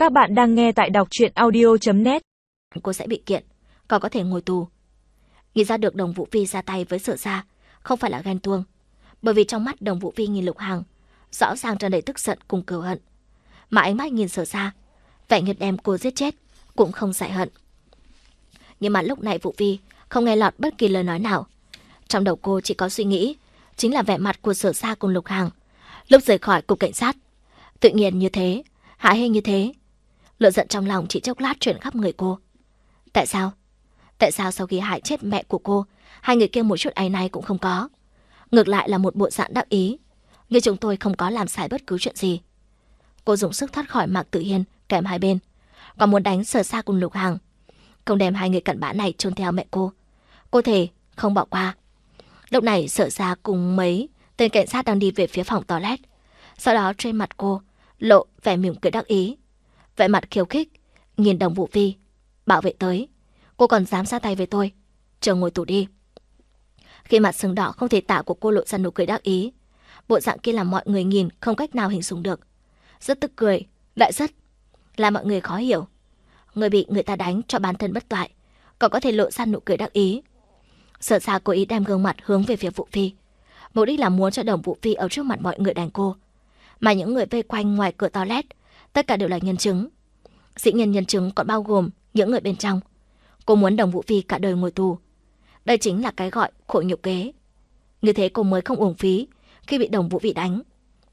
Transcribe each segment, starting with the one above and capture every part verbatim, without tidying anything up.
Các bạn đang nghe tại đọc truyện audio chấm net. Cô sẽ bị kiện, còn có thể ngồi tù. Nghĩ ra được Đồng Vũ Vi ra tay với Sở Gia không phải là ghen tuông, bởi vì trong mắt Đồng Vũ Vi nhìn Lục Hằng rõ ràng tràn đầy tức giận cùng cừu hận, mà ánh mắt nhìn Sở Gia vẻ như đem cô giết chết cũng không dại hận. Nhưng mà lúc này Vũ Vi không nghe lọt bất kỳ lời nói nào, trong đầu cô chỉ có suy nghĩ chính là vẻ mặt của Sở Gia cùng Lục Hằng lúc rời khỏi cục cảnh sát, tự nhiên như thế, hại hình như thế. Lửa giận trong lòng chỉ chốc lát chuyển khắp người cô. Tại sao? Tại sao sau khi hại chết mẹ của cô, hai người kia một chút áy náy cũng không có, ngược lại là một bộ dạng đắc ý như chúng tôi không có làm sai bất cứ chuyện gì. Cô dùng sức thoát khỏi Mạc Tử Hiên kèm hai bên, còn muốn đánh Sở Gia cùng Lục Hằng, không đem hai người cặn bã này chôn theo mẹ cô. Cô thề không bỏ qua. Lúc này Sở Gia cùng mấy tên cảnh sát đang đi về phía phòng toilet, sau đó trên mặt cô lộ vẻ mỉm cười đắc ý, vẻ mặt khiêu khích nhìn Đồng Vũ Vi. Bảo vệ tới, cô còn dám ra tay với tôi, chờ ngồi tù đi. Khi mặt sưng đỏ không thể tả của cô lộ ra nụ cười đắc ý, bộ dạng kia làm mọi người nhìn không cách nào hình dung được, rất tức cười, lại rất làm mọi người khó hiểu. Người bị người ta đánh cho bản thân bất toại, còn có thể lộ ra nụ cười đắc ý. Sở Gia cố ý đem gương mặt hướng về phía Vũ Phi, mục đích là muốn cho Đồng Vũ Phi ở trước mặt mọi người đánh cô, mà những người vây quanh ngoài cửa toilet tất cả đều là nhân chứng. Dĩ nhiên nhân chứng còn bao gồm những người bên trong. Cô muốn Đồng Vũ Phi cả đời ngồi tù. Đây chính là cái gọi khổ nhục kế. Như thế cô mới không uổng phí khi bị Đồng Vũ Vi đánh.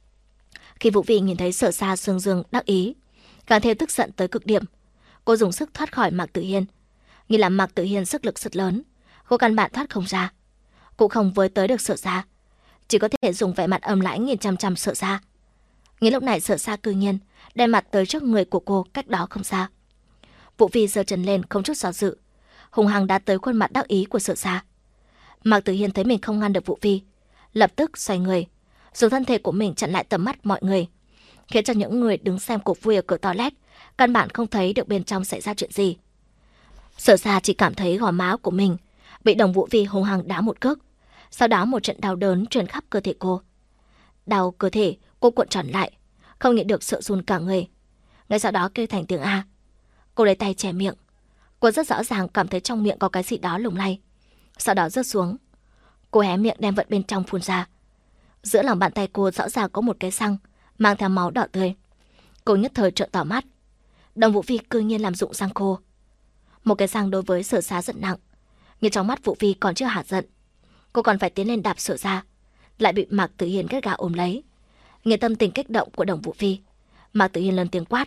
Khi Vũ Vi nhìn thấy Sở Gia sương dương đắc ý, càng thêm tức giận tới cực điểm. Cô dùng sức thoát khỏi Mạc Tử Hiên, như là Mạc Tử Hiên sức lực rất lớn, cô căn bản thoát không ra, cũng không với tới được Sở Gia, chỉ có thể dùng vẻ mặt âm lãnh nhìn chăm chăm Sở Gia. Nghĩ lúc này Sở Gia cư nhiên đem mặt tới trước người của cô cách đó không xa. Vũ Vi giơ chân lên không chút do dự, hùng hăng đá tới khuôn mặt đắc ý của Sở Gia. Mạc Tử Hiên thấy mình không ngăn được Vũ Vi, lập tức xoay người, dùng thân thể của mình chặn lại tầm mắt mọi người, khiến cho những người đứng xem cuộc vui ở cửa toilet căn bản không thấy được bên trong xảy ra chuyện gì. Sở Gia chỉ cảm thấy gò má của mình bị Đồng Vũ Vi hung hăng đá một cước, sau đó một trận đau đớn truyền khắp cơ thể cô. Đau cơ thể cô cuộn tròn lại, không nhịn được sợ run cả người. Ngay sau đó kêu thành tiếng A. Cô lấy tay che miệng, cô rất rõ ràng cảm thấy trong miệng có cái gì đó lủng lay, sau đó rớt xuống. Cô hé miệng đem vật bên trong phun ra. Giữa lòng bàn tay cô rõ ràng có một cái xăng mang theo máu đỏ tươi. Cô nhất thời trợn tỏ mắt. Đồng Vũ Vi cư nhiên làm dụng xăng khô. Một cái xăng đối với Sở Gia rất nặng, nhưng trong mắt Vũ Vi còn chưa hả giận. Cô còn phải tiến lên đạp Sở Gia, lại bị Mạc Tử Hiên gắt gao ôm lấy. Nghe tâm tình kích động của Đồng Vũ Vi, Mạc Tử Hiên lớn tiếng quát.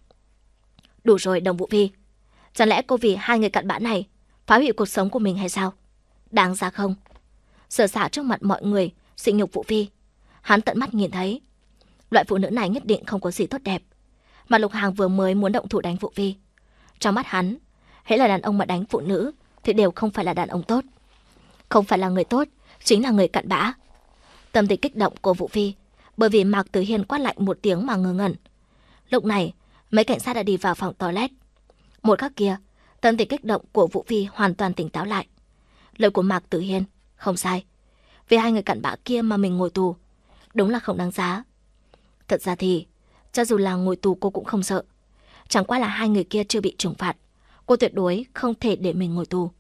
Đủ rồi Đồng Vũ Vi, chẳng lẽ cô vì hai người cặn bã này phá hủy cuộc sống của mình hay sao? Đáng ra không? Sở Gia trước mặt mọi người sỉ nhục Vũ Vi, hắn tận mắt nhìn thấy loại phụ nữ này nhất định không có gì tốt đẹp. Mà Lục Hằng vừa mới muốn động thủ đánh Vũ Vi, trong mắt hắn, hễ là đàn ông mà đánh phụ nữ thì đều không phải là đàn ông tốt, không phải là người tốt, chính là người cặn bã. Tâm tình kích động của Vũ Vi bởi vì Mạc Tử Hiên quát lạnh một tiếng mà ngơ ngẩn. Lúc này mấy cảnh sát đã đi vào phòng toilet. Một khắc kia, tâm tình kích động của Vũ Vi hoàn toàn tỉnh táo lại. Lời của Mạc Tử Hiên không sai, vì hai người cặn bã kia mà mình ngồi tù đúng là không đáng giá. Thật ra thì cho dù là ngồi tù cô cũng không sợ, chẳng qua là hai người kia chưa bị trừng phạt, cô tuyệt đối không thể để mình ngồi tù.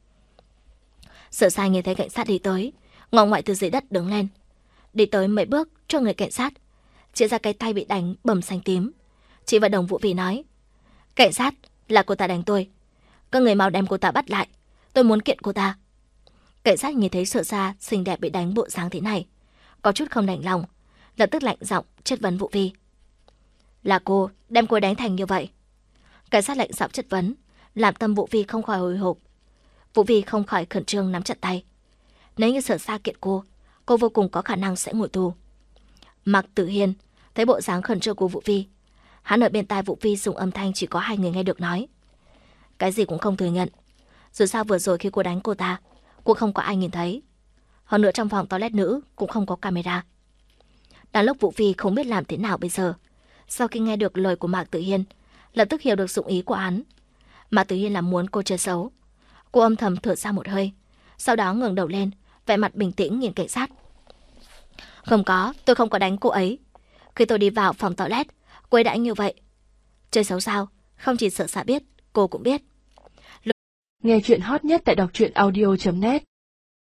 Sở Sai nghe thấy cảnh sát đi tới, ngọ ngoại từ dưới đất đứng lên, đi tới mấy bước cho người cảnh sát, chỉ ra cái tay bị đánh bầm xanh tím, chỉ vào Đồng Vũ Vi nói: Cảnh sát, là cô ta đánh tôi, các người mau đem cô ta bắt lại, tôi muốn kiện cô ta. Cảnh sát nhìn thấy Sở Gia xinh đẹp bị đánh bộ dáng thế này, có chút không đành lòng, lập tức lạnh giọng chất vấn Vũ Vi. Là cô đem cô đánh thành như vậy? Cảnh sát lạnh giọng chất vấn làm tâm Vũ Vi không khỏi hồi hộp. Vũ Vi không khỏi khẩn trương nắm chặt tay. Nếu như Sở Gia kiện cô, cô vô cùng có khả năng sẽ ngồi tù. Mạc Tử Hiên thấy bộ dáng khẩn trương của Vũ Vi, hắn ở bên tai Vũ Vi dùng âm thanh chỉ có hai người nghe được nói: Cái gì cũng không thừa nhận. Dù sao vừa rồi khi cô đánh cô ta, cô không có ai nhìn thấy. Hơn nữa trong phòng toilet nữ cũng không có camera. Đang lúc Vũ Vi không biết làm thế nào bây giờ, sau khi nghe được lời của Mạc Tử Hiên, lập tức hiểu được dụng ý của hắn. Mạc Tử Hiên là muốn cô chơi xấu. Cô âm thầm thở ra một hơi, sau đó ngẩng đầu lên, vẻ mặt bình tĩnh nhìn cảnh sát. Không có, tôi không có đánh cô ấy. Khi tôi đi vào phòng toilet, cô ấy đã như vậy. Chơi xấu sao? Không chỉ Sở Sa biết, cô cũng biết. Nghe chuyện hot nhất tại đọc truyện audio chấm net